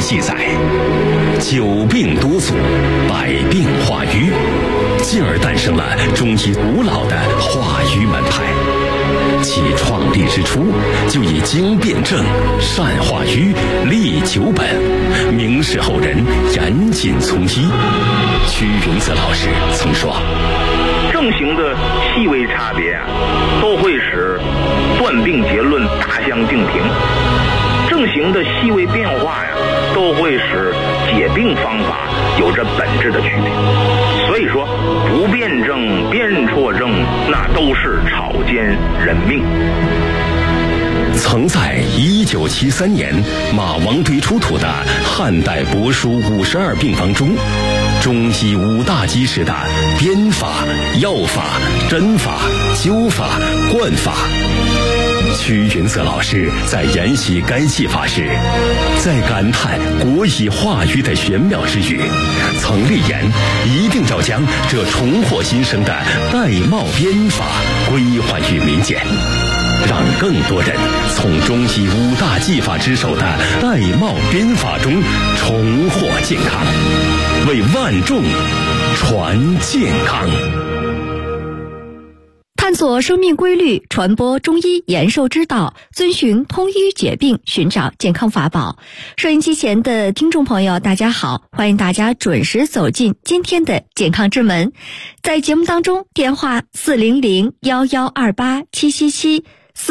记载，久病多阻，百病化瘀，进而诞生了中医古老的化瘀门派。其创立之初，就以经辨证、善化瘀、利久本，明示后人严谨从医。屈云泽老师曾说， 症型的细微差别都会使断病结论大相径庭，症型的细微变化都会使解病方法有着本质的区别。所以说，不辨证、辨错症，那都是草菅人命。 曾在1973年马王堆出土的汉代帛书52病方中，中医5大基石的编法、药法、针法、灸法、灌法。屈云泽老师在研习该技法时，在感叹国医化瘀的玄妙之余，曾立言一定要将这重获新生的玳瑁编法归还于民间，让更多人从中医5大技法之首的玳瑁编法中重获健康，为万众传健康。 探索生命规律，传播中医延寿之道，遵循通医解病，寻找健康法宝。收音机前的听众朋友，大家好，欢迎大家准时走进今天的健康之门。在节目当中，电话400-1128-777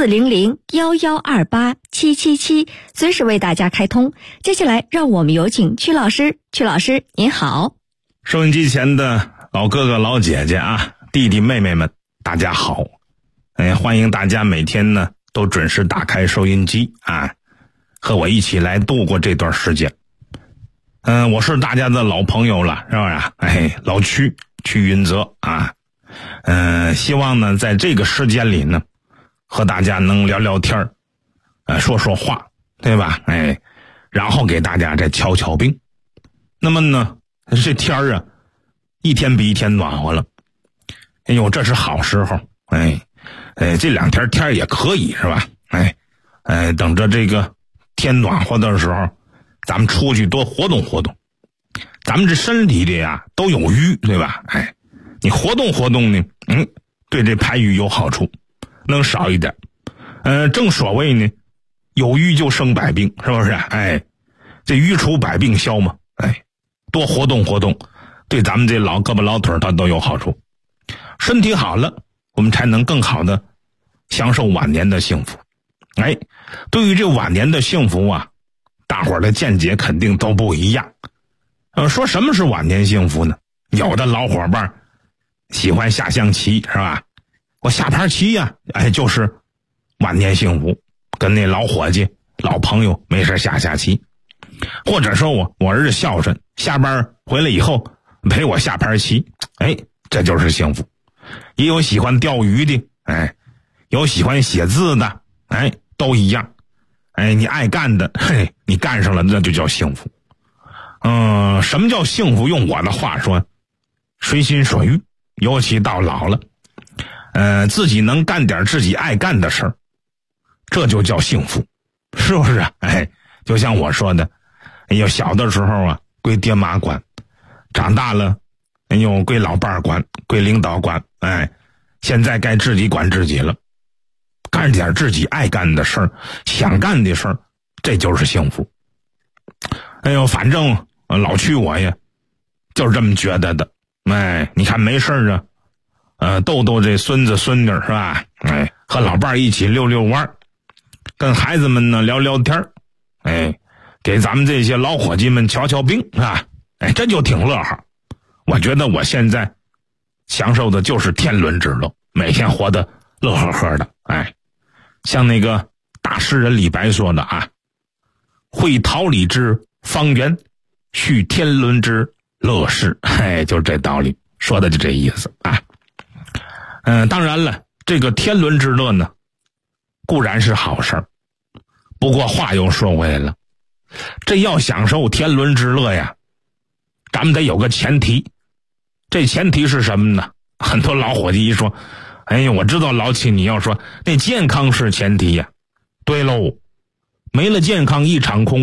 400-1128-777，随时为大家开通。接下来让我们有请曲老师。曲老师您好。 收音机前的老哥哥老姐姐啊，弟弟妹妹们，大家好。欢迎大家每天呢都准时打开收音机啊，和我一起来度过这段时间。我是大家的老朋友了，是不是？老屈云泽啊。希望呢在这个时间里呢和大家能聊聊天说说话，对吧？然后给大家再瞧瞧病。那么呢这天啊一天比一天暖和了，哎呦这是好时候。这2天天也可以，是吧？等着这个天暖和的时候，咱们出去多活动活动。咱们这身体里啊都有瘀，对吧？你活动活动呢，对这排瘀有好处，能少一点。正所谓呢，有瘀就生百病，是不是？这瘀除百病消嘛。多活动活动，对咱们这老胳膊老腿它都有好处。身体好了，我们才能更好的享受晚年的幸福。对于这晚年的幸福啊，大伙儿的见解肯定都不一样。说什么是晚年幸福呢？有的老伙伴喜欢下象棋，是吧？我下盘棋呀，就是晚年幸福，跟那老伙计、老朋友没事下棋。或者说我儿子孝顺，下班回来以后陪我下盘棋，这就是幸福。也有喜欢钓鱼的，有喜欢写字的，都一样。你爱干的，你干上了那就叫幸福。什么叫幸福？用我的话说，随心所欲，尤其到老了，自己能干点自己爱干的事儿，这就叫幸福，是不是？就像我说的，小的时候啊归爹妈管，长大了归老伴儿管，归领导管，现在该自己管自己了，干点自己爱干的事儿，想干的事儿，这就是幸福。反正老屈我呀就是这么觉得的。你看没事逗逗这孙子孙女，是吧？和老伴儿一起溜溜弯，跟孩子们呢聊聊天，给咱们这些老伙计们瞧瞧病，是吧？这就挺乐呵。我觉得我现在享受的就是天伦之乐，每天活得乐呵呵的。像那个大诗人李白说的啊，会桃李之方圆，续天伦之乐事。就是这道理，说的就这意思啊。当然了，这个天伦之乐呢固然是好事儿，不过话又说回来了，这要享受天伦之乐呀，咱们得有个前提。这前提是什么呢？很多老伙计一说，我知道老七你要说那健康是前提呀。对喽，没了健康一场空哦，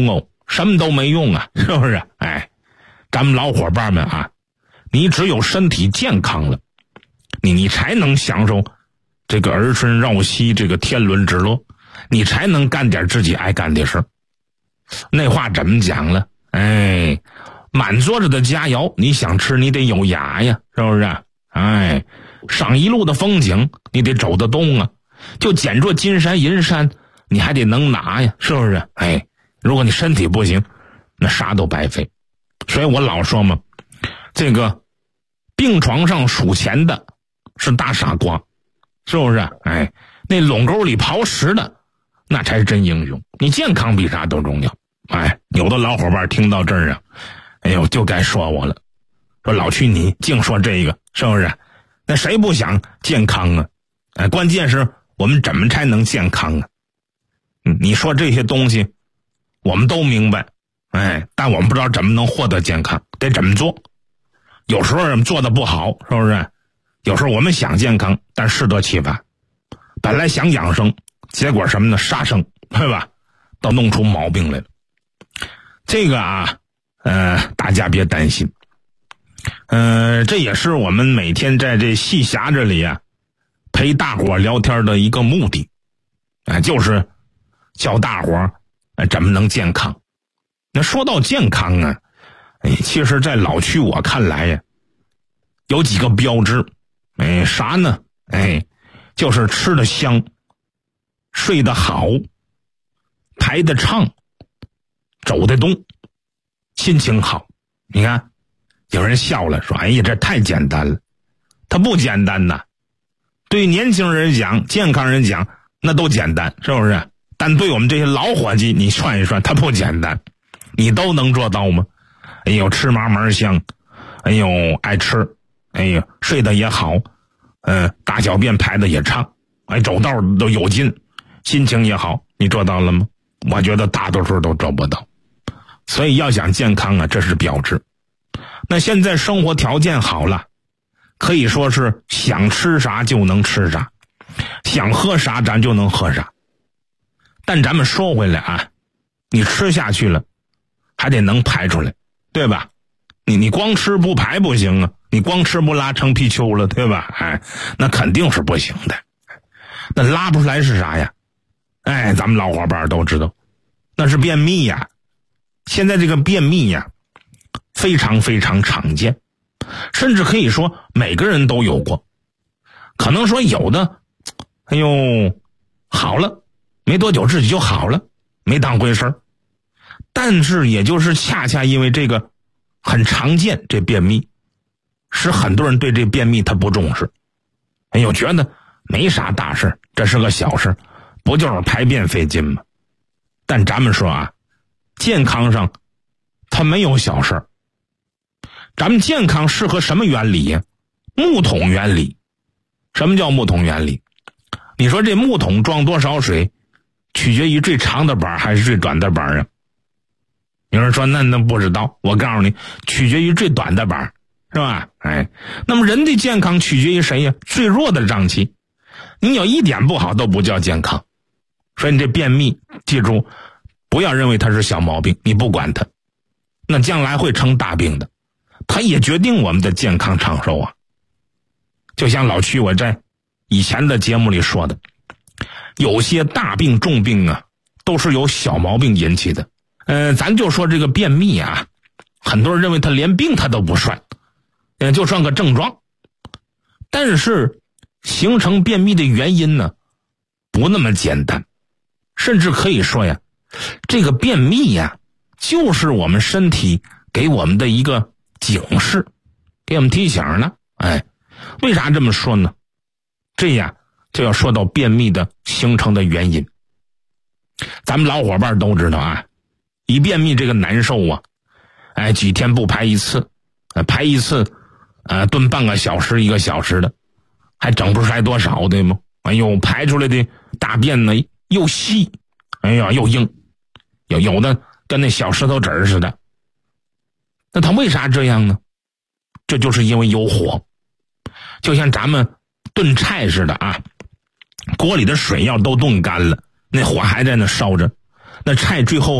什么都没用啊，是不是？哎，咱们老伙伴们啊，你只有身体健康了，你才能享受这个儿孙绕膝，这个天伦之乐，你才能干点自己爱干的事。那话怎么讲了？哎，满桌子的佳肴，你想吃你得有牙呀，是不是？哎，赏一路的风景，你得走得动啊。就捡着金山银山，你还得能拿呀，是不是？哎，如果你身体不行，那啥都白费。所以我老说嘛，这个病床上数钱的是大傻瓜，是不是？哎，那垄沟里刨食的那才是真英雄。你健康比啥都重要。哎，有的老伙伴听到这儿啊，哎呦，就该说我了，说老曲你净说这个，是不是？那谁不想健康啊？哎，关键是我们怎么才能健康啊？你说这些东西我们都明白，哎，但我们不知道怎么能获得健康，得怎么做。有时候我们做的不好，是不是？有时候我们想健康，但适得其反。本来想养生，结果什么呢？杀生，对吧？都弄出毛病来了。这个啊，大家别担心。这也是我们每天在这戏匣子里啊，陪大伙聊天的一个目的，就是教大伙怎么能健康。那说到健康啊，其实在老曲我看来呀，有几个标志，啥呢？就是吃得香，睡得好，排得畅，走得动，心情好。你看有人笑了，说哎呀这太简单了。它不简单呐，对年轻人讲，健康人讲那都简单，是不是？但对我们这些老伙计你算一算，它不简单。你都能做到吗？哎呦，吃嘛嘛香，哎呦爱吃，哎呦睡得也好，大小便排得也畅，哎走道都有劲，心情也好，你做到了吗？我觉得大多数都做不到。所以要想健康啊，这是标志。那现在生活条件好了，可以说是想吃啥就能吃啥，想喝啥咱就能喝啥。但咱们说回来啊，你吃下去了还得能排出来，对吧？你光吃不排不行啊，你光吃不拉成皮丘了，对吧？哎，那肯定是不行的。那拉不出来是啥呀？哎，咱们老伙伴都知道，那是便秘呀。现在这个便秘呀，非常非常常见，甚至可以说每个人都有过。可能说有的，哎呦，好了，没多久自己就好了，没当回事儿。但是也就是恰恰因为这个很常见，这便秘使很多人对这便秘他不重视。哎呦，觉得没啥大事，这是个小事，不就是排便费劲吗？但咱们说啊，健康上它没有小事。咱们健康适合什么原理呀？木桶原理。什么叫木桶原理？你说这木桶装多少水，取决于最长的板还是最短的板啊？有人说那不知道，我告诉你，取决于最短的板，是吧？哎，那么人的健康取决于谁呀？最弱的脏器。你有一点不好都不叫健康。所以你这便秘，记住，不要认为它是小毛病，你不管它，那将来会成大病的。它也决定我们的健康长寿啊。就像老曲我在以前的节目里说的，有些大病重病啊，都是由小毛病引起的。咱就说这个便秘啊，很多人认为他连病他都不算，就算个症状。但是形成便秘的原因呢，不那么简单，甚至可以说呀，这个便秘呀，就是我们身体给我们的一个警示，给我们提醒呢。哎，为啥这么说呢？这样就要说到便秘的形成的原因。咱们老伙伴都知道啊，一便秘这个难受啊，哎，几天不排一次，排一次，蹲半个小时1个小时的，还整不出来多少，对吗？哎呦，排出来的大便呢又细，哎呀又硬，有的跟那小石头子儿似的。那他为啥这样呢？这就是因为有火，就像咱们炖菜似的啊，锅里的水要都炖干了，那火还在那烧着，那菜最后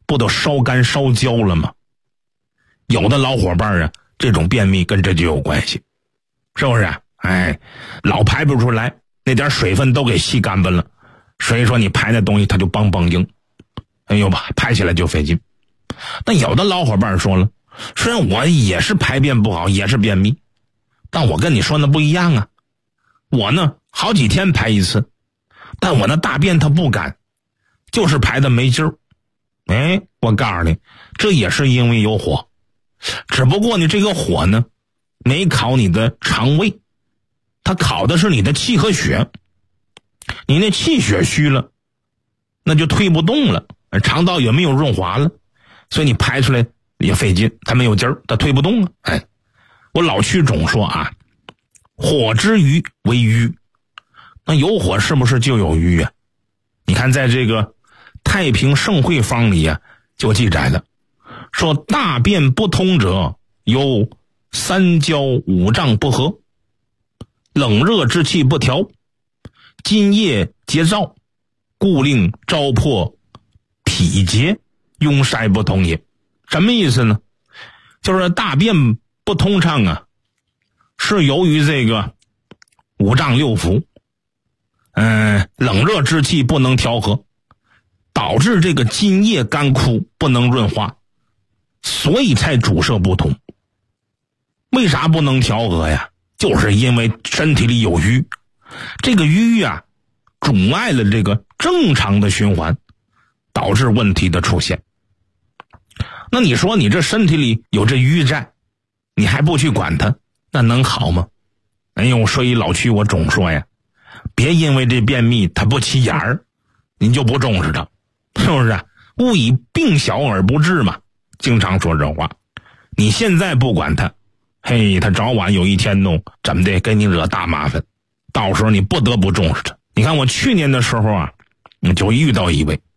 不都烧干烧焦了吗？有的老伙伴啊，这种便秘跟这就有关系，是不是？老排不出来，那点水分都给吸干巴了，所以说你排那东西它就梆梆硬，排起来就费劲。但有的老伙伴说了，虽然我也是排便不好，也是便秘，但我跟你说那不一样啊。我呢好几天排一次，但我那大便它不干，就是排的没劲儿。我告诉你，这也是因为有火，只不过你这个火呢没烤你的肠胃，它烤的是你的气和血。你那气血虚了，那就推不动了，肠道也没有润滑了，所以你排出来也费劲，它没有劲儿，它推不动了。我老去总说啊，火之余为瘀，那有火是不是就有瘀啊？你看在这个太平盛会方里啊，就记载了，说大便不通者有三焦五脏不和，冷热之气不调，津液结燥，故令糟粕脾结，壅塞不通也。什么意思呢？就是大便不通畅啊，是由于这个五脏六腑冷热之气不能调和，导致这个津液干枯不能润滑，所以才阻塞不通。为啥不能调和呀？就是因为身体里有瘀，这个瘀啊阻碍了这个正常的循环，导致问题的出现。那你说你这身体里有这瘀在，你还不去管它，那能好吗？所以老区我总说呀，别因为这便秘它不起眼儿，您就不重视它，是不是？勿以病小而不治嘛，经常说这话。你现在不管它，它早晚有一天怎么的给你惹大麻烦，到时候你不得不重视它。你看我去年的时候啊，就遇到一位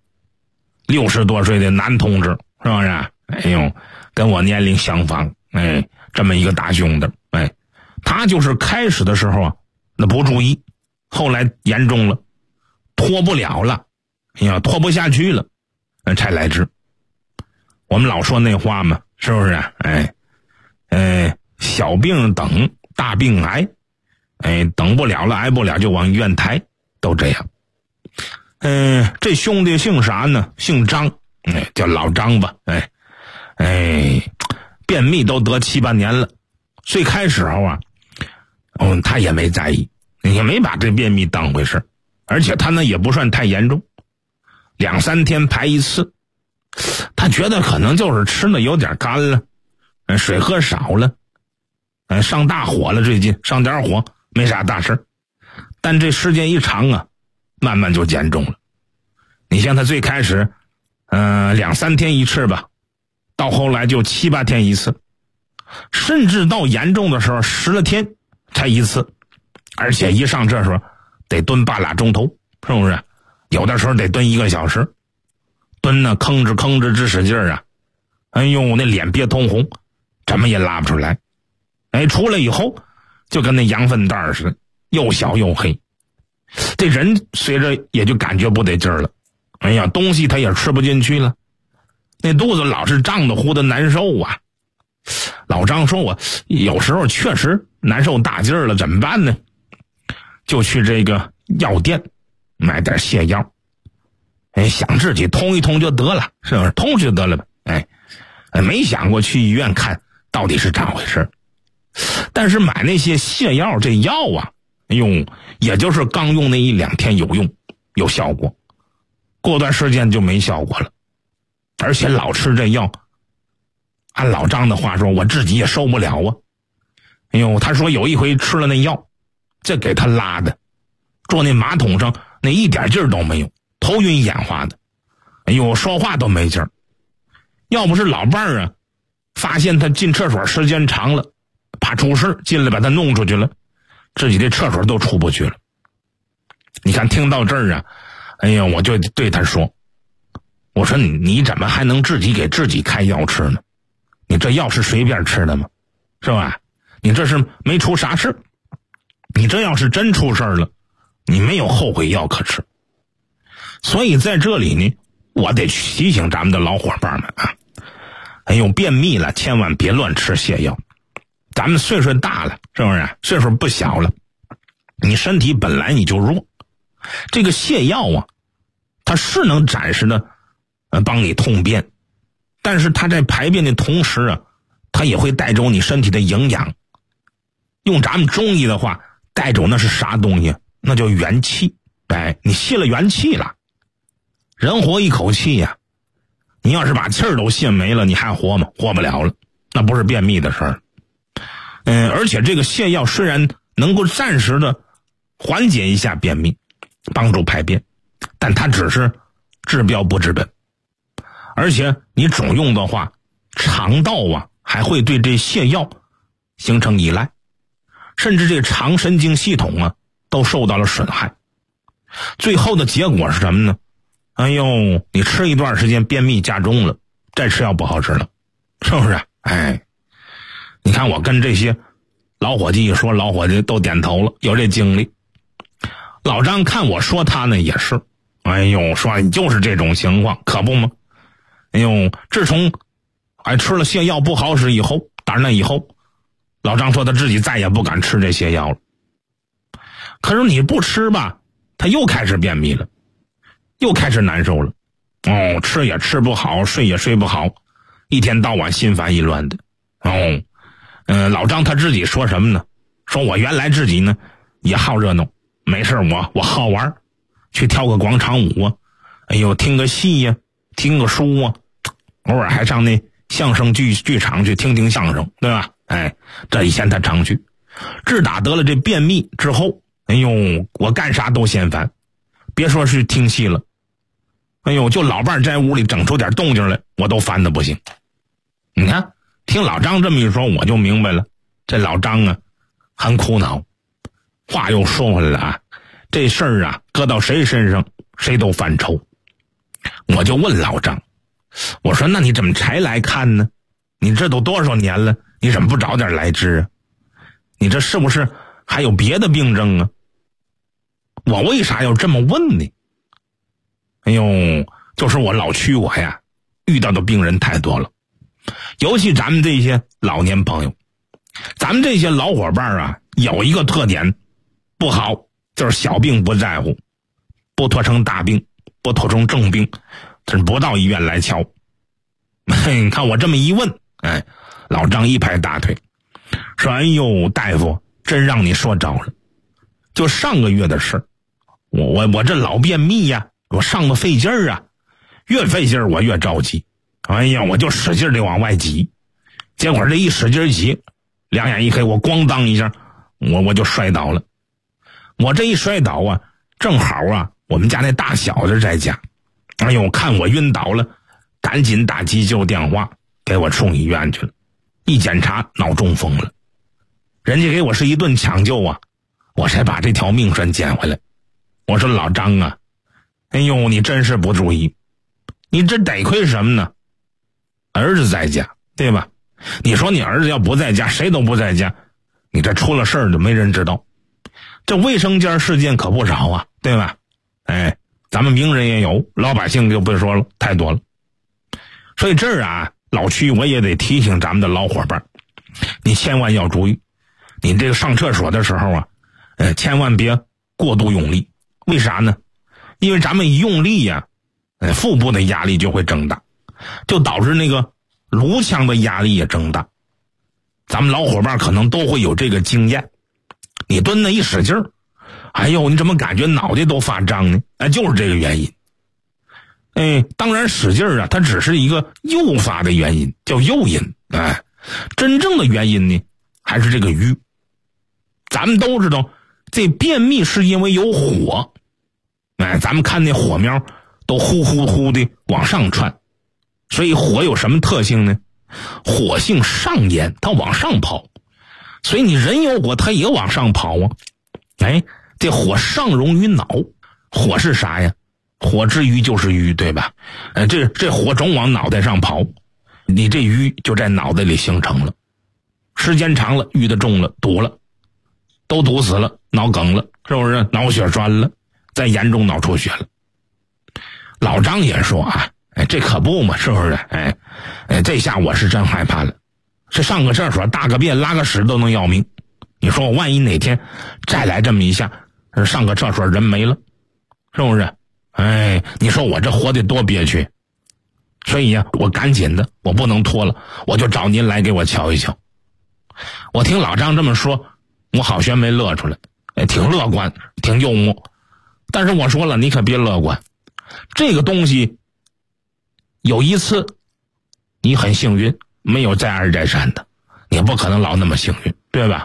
60多岁的男同志，是不是？跟我年龄相仿，这么一个大兄弟，他就是开始的时候啊，那不注意，后来严重了，拖不了了，拖不下去了，才来治。我们老说那话嘛，是不是？小病等，大病挨，等不了了，挨不了就往医院抬，都这样。这兄弟姓啥呢？姓张，叫老张吧。便秘都得7、8年了。最开始啊，他也没在意，也没把这便秘当回事，而且他呢也不算太严重，2、3天排一次。他觉得可能就是吃的有点干了，水喝少了，上大火了，最近上点火没啥大事，但这时间一长啊，慢慢就严重了。你像他最开始2、3天一次吧，到后来就7、8天一次，甚至到严重的时候10来天才一次，而且一上厕所得蹲8俩钟头，是不是？有的时候得蹲1个小时，蹲呢吭哧直使劲啊，那脸憋通红，怎么也拉不出来。出来以后就跟那羊粪蛋似的，又小又黑，这人随着也就感觉不得劲儿了，东西他也吃不进去了，那肚子老是胀得乎的难受啊。老张说，我有时候确实难受大劲儿了，怎么办呢？就去这个药店买点泻药，想自己通一通就得了，是不是？通就得了呗。没想过去医院看到底是咋回事。但是买那些泻药，这药啊，也就是刚用那1、2天有用有效果，过段时间就没效果了。而且老吃这药，按老张的话说，我自己也受不了啊。他说有一回吃了那药，这给他拉的，坐那马桶上那一点劲儿都没有，头晕眼花的，说话都没劲儿。要不是老伴儿啊，发现他进厕所时间长了，怕出事，进来把他弄出去了，自己这厕所都出不去了。你看听到这儿啊，我就对他说，我说你怎么还能自己给自己开药吃呢？你这药是随便吃的吗？是吧？你这是没出啥事，你这要是真出事了，你没有后悔药可吃。所以在这里呢， 我得提醒咱们的老伙伴们啊，便秘了千万别乱吃泻药。咱们岁数大了，是不是？岁数不小了，你身体本来你就弱，这个泻药啊，它是能暂时的帮你通便，但是它在排便的同时啊，它也会带走你身体的营养。用咱们中医的话，带走那是啥东西？那叫元气。你泄了元气了。人活一口气呀，你要是把气儿都泄没了，你还活吗？活不了了，那不是便秘的事儿。而且这个泻药虽然能够暂时的缓解一下便秘，帮助排便，但它只是治标不治本。而且你总用的话，肠道啊还会对这泻药形成依赖，甚至这肠神经系统啊都受到了损害。最后的结果是什么呢？你吃一段时间便秘加重了，再吃药不好吃了，是不是？你看我跟这些老伙计一说，老伙计都点头了，有这经历。老张看我说他呢也是，说你就是这种情况，可不吗？自从吃了泻药不好使以后，当然那以后老张说他自己再也不敢吃这泻药了。可是你不吃吧，他又开始便秘了，又开始难受了。吃也吃不好，睡也睡不好，一天到晚心烦意乱的。老张他自己说什么呢？说我原来自己呢也好热闹，没事我好玩，去跳个广场舞啊，听个戏呀，听个书啊，偶尔还上那相声剧场去听听相声，对吧？这以前他常去。自打得了这便秘之后，我干啥都嫌烦，别说是听戏了，就老伴在屋里整出点动静来，我都烦得不行。你看听老张这么一说，我就明白了，这老张啊很苦恼。话又说回来了啊，这事儿啊搁到谁身上谁都犯愁。我就问老张，我说那你怎么才来看呢？你这都多少年了，你怎么不早点来治啊？你这是不是还有别的病症啊？我为啥要这么问呢？就是我老区我呀遇到的病人太多了，尤其咱们这些老年朋友，咱们这些老伙伴啊有一个特点不好，就是小病不在乎，不拖成大病，不拖成重病，真不到医院来瞧。你看我这么一问，老张一拍大腿说，大夫真让你说着了。就上个月的事，我这老便秘呀，我上的费劲儿啊，越费劲儿我越着急。我就使劲的往外挤，结果这一使劲挤，两眼一黑，我咣当一下，我就摔倒了。我这一摔倒啊，正好啊我们家那大小子在家，看我晕倒了，赶紧打急救电话给我送医院去了。一检查脑中风了，人家给我是一顿抢救啊，我才把这条命算捡回来。我说老张啊，你真是不注意，你这得亏什么呢？儿子在家，对吧？你说你儿子要不在家，谁都不在家，你这出了事儿就没人知道。这卫生间事件可不少啊，对吧？咱们名人也有，老百姓就不说了，太多了。所以这儿啊，老区我也得提醒咱们的老伙伴，你千万要注意，你这个上厕所的时候啊，千万别过度用力。为啥呢？因为咱们一用力呀，腹部的压力就会增大，就导致那个颅腔的压力也增大。咱们老伙伴可能都会有这个经验，你蹲那一使劲儿，你怎么感觉脑袋都发胀呢？就是这个原因。当然使劲儿啊，它只是一个诱发的原因，叫诱因。真正的原因呢，还是这个瘀。咱们都知道，这便秘是因为有火。咱们看那火苗都呼呼呼的往上窜，所以火有什么特性呢？火性上炎，它往上跑，所以你人有火，它也往上跑啊。这火上溶于脑，火是啥呀？火之瘀就是瘀，对吧？这火总往脑袋上跑，你这瘀就在脑袋里形成了，时间长了，淤的重了，堵了，都堵死了，脑梗了，是不是？脑血栓了，再严重脑出血了。 老张也说啊，这可不嘛，是不是？这下我是真害怕了，这上个厕所大个便拉个屎都能要命，你说我万一哪天再来这么一下，上个厕所人没了，是不是？你说我这活得多憋屈。所以呀，我赶紧的，我不能拖了，我就找您来给我瞧一瞧。我听老张这么说，我好悬没乐出来，挺乐观，挺幽默。但是我说了，你可别乐观，这个东西有一次你很幸运，没有再二再三的，你不可能老那么幸运，对吧？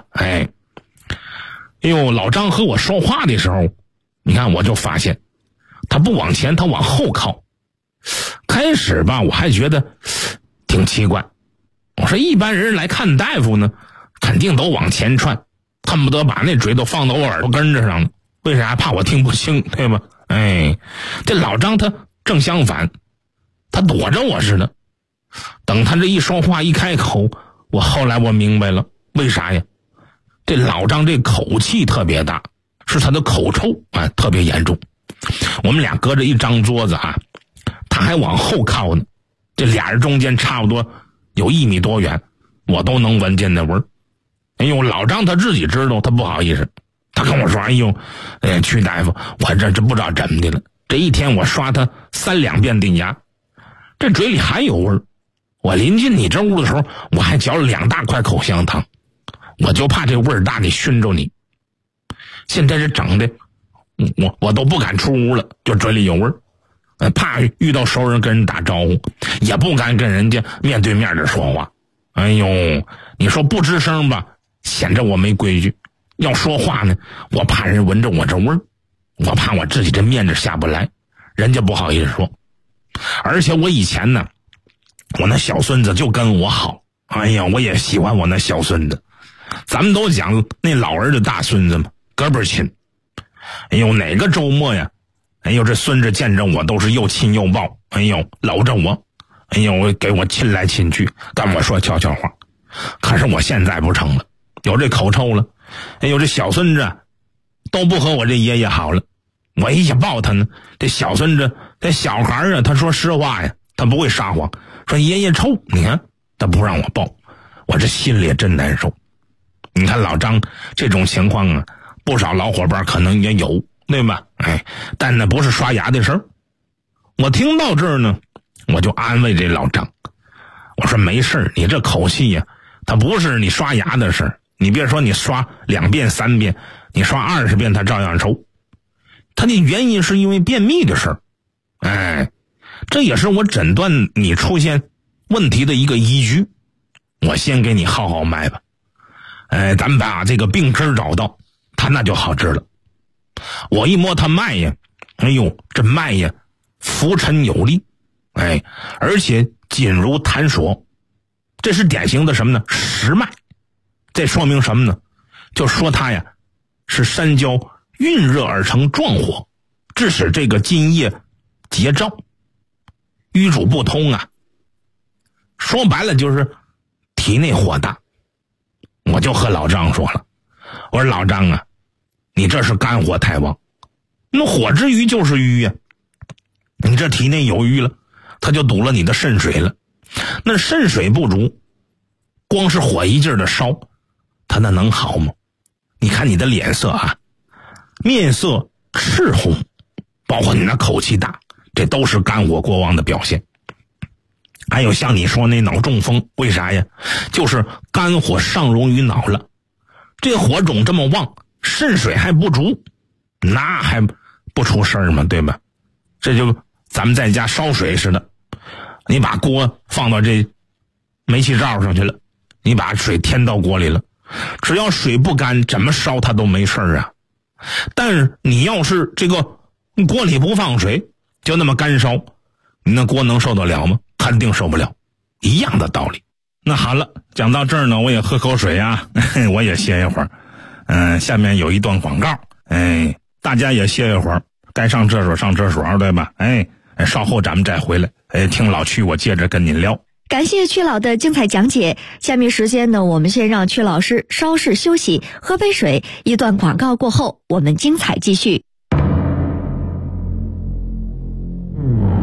老张和我说话的时候，你看我就发现他不往前，他往后靠。开始吧，我还觉得挺奇怪，我说一般人来看大夫呢，肯定都往前窜，恨不得把那嘴都放到我耳朵根子上了，为啥？怕我听不清，对吧？这老张他正相反，他躲着我似的。等他这一说话一开口，后来我明白了，为啥呀？这老张这口气特别大，是他的口臭特别严重。我们俩隔着一张桌子他还往后靠呢，这俩人中间差不多有1米多远，我都能闻见那味儿。老张他自己知道，他不好意思，他跟我说：“曲大夫，我这不知道怎么的了，这一天我刷他3两遍的牙，这嘴里还有味儿。我临进你这屋的时候，我还嚼了2大块口香糖，我就怕这味儿大，你熏着你。现在这整的，我都不敢出屋了，就嘴里有味儿。怕遇到熟人跟人打招呼，也不敢跟人家面对面的说话。你说不吱声吧，显着我没规矩；要说话呢，我怕人闻着我这味儿，我怕我自己这面子下不来，人家不好意思说。而且我以前呢，我那小孙子就跟我好，我也喜欢我那小孙子。咱们都讲那老儿子大孙子嘛，哥们儿亲。哪个周末呀？这孙子见着我都是又亲又抱，搂着我，给我亲来亲去，跟我说悄悄话。可是我现在不成了，有这口臭了，这小孙子都不和我这爷爷好了。我一抱他呢，这小孙子这小孩他说实话呀，他不会撒谎，说爷爷臭，你看他不让我抱，我这心里也真难受。你看老张这种情况不少老伙伴可能也有，对吧？但那不是刷牙的事儿。我听到这儿呢，我就安慰这老张，我说没事，你这口气呀，它不是你刷牙的事儿。你别说你刷2遍3遍，你刷20遍它照样臭。它的原因是因为便秘的事儿。这也是我诊断你出现问题的一个依据。我先给你号号脉吧。咱们把这个病根找到，它那就好治了。我一摸他脉呀，这脉呀浮沉有力，而且紧如弹索，这是典型的什么呢？实脉。这说明什么呢？就说它呀是三焦蕴热而成壮火，致使这个津液结燥，瘀阻不通说白了就是体内火大。我就和老张说了，我说老张你这是肝火太旺，那火之瘀就是瘀呀，你这体内有瘀了，它就堵了你的肾水了。那肾水不足，光是火一劲的烧，它那能好吗？你看你的脸色面色赤红，包括你那口气大，这都是肝火过旺的表现。还有像你说那脑中风，为啥呀？就是肝火上溶于脑了，这火种这么旺，肾水还不足，那还不出事儿吗？对吧？这就咱们在家烧水似的，你把锅放到这煤气灶上去了，你把水添到锅里了，只要水不干，怎么烧它都没事儿但是你要是这个锅里不放水，就那么干烧，你那锅能受得了吗？肯定受不了，一样的道理。那好了，讲到这儿呢，我也喝口水我也歇一会儿。下面有一段广告，大家也歇一会儿，该上厕所上厕所，对吧？稍后咱们再回来，听老曲我接着跟您聊。 感谢曲老的精彩讲解。下面时间呢，我们先让曲老师稍事休息，喝杯水。一段广告过后，我们精彩继续。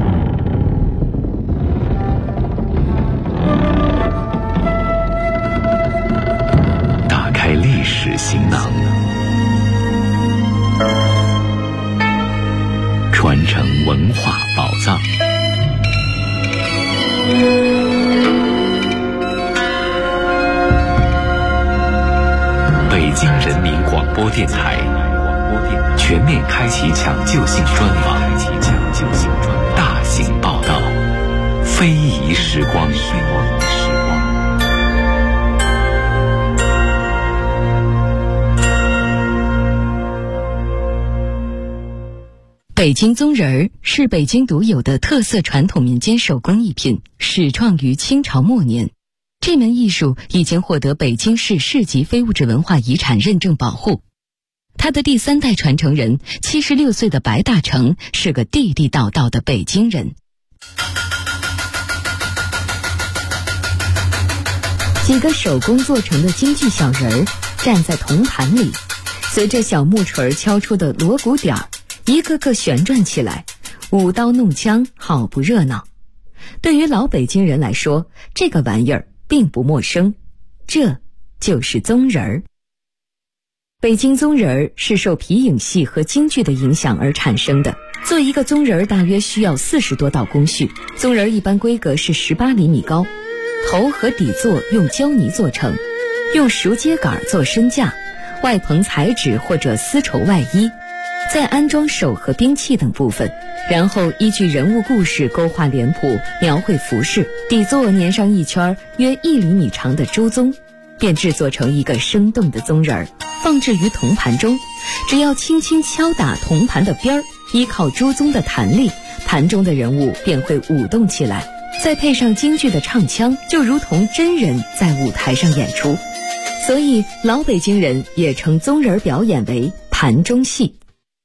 文化宝藏。北京人民广播电台全面开启抢救性专访，大型报道，非遗时光。 北京宗人儿是北京独有的特色传统民间手工艺品，始创于清朝末年。这门艺术已经获得北京市市级非物质文化遗产认证保护。他的第3代传承人76岁的白大成是个地地道道的北京人。几个手工做成的京剧小人儿站在铜盘里，随着小木锤敲出的锣鼓点儿，一个个旋转起来，舞刀弄枪，好不热闹。对于老北京人来说，这个玩意儿并不陌生，这就是宗人儿。北京宗人儿是受皮影戏和京剧的影响而产生的。做一个宗人儿大约需要40多道工序，宗人儿一般规格是18厘米高，头和底座用胶泥做成，用熟秸秆做身架，外棚彩纸或者丝绸外衣，再安装手和兵器等部分，然后依据人物故事勾画脸谱，描绘服饰，底座粘上一圈约1厘米长的朱宗，便制作成一个生动的宗人儿，放置于铜盘中。只要轻轻敲打铜盘的边儿，依靠朱宗的弹力，盘中的人物便会舞动起来，再配上京剧的唱腔，就如同真人在舞台上演出。所以老北京人也称宗人表演为盘中戏。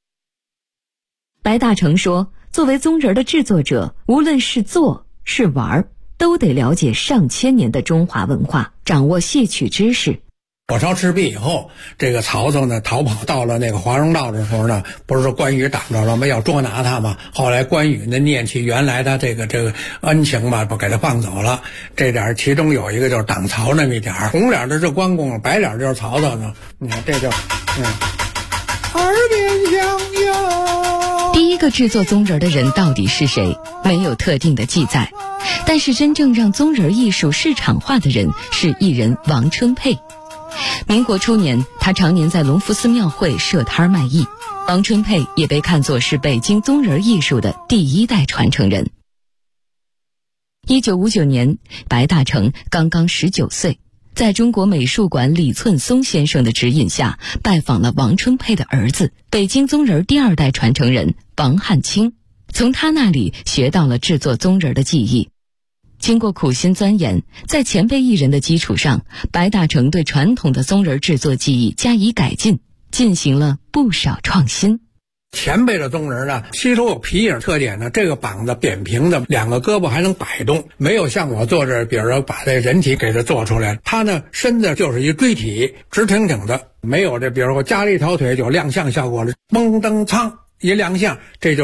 白大成说，作为宗人的制作者，无论是做是玩，都得了解上千年的中华文化，掌握戏曲知识。 火烧赤壁以后，这个曹操呢逃跑到了那个华容道的时候呢，不是说关羽挡着了吗？要捉拿他嘛。后来关羽呢念起原来他这个恩情吧，不给他放走了。这点其中有一个就是挡曹那么一点儿，红脸的是关公，白脸就是曹操呢。你看这就耳边响哟。 第一个制作宗人的人到底是谁？没有特定的记载。但是真正让宗人艺术市场化的人是艺人王春佩。民国初年，他常年在隆福寺庙会设摊卖艺。王春佩也被看作是北京宗人艺术的第1代传承人。1959年，白大成刚刚19岁，在中国美术馆李寸松先生的指引下，拜访了王春佩的儿子，北京宗人第2代传承人王汉卿，从他那里学到了制作宗人的技艺。经过苦心钻研，在前辈艺人的基础上，白大成对传统的宗人制作技艺加以改进，进行了不少创新。 前辈的宗人呢，其中有皮影特点呢，这个膀子扁平的，2个胳膊还能摆动，没有像我做这，比如说把这人体给它做出来，他呢身子就是一锥体，直挺挺的，没有这，比如说加了一条腿就亮相效果了，嘣噔苍一亮相，这就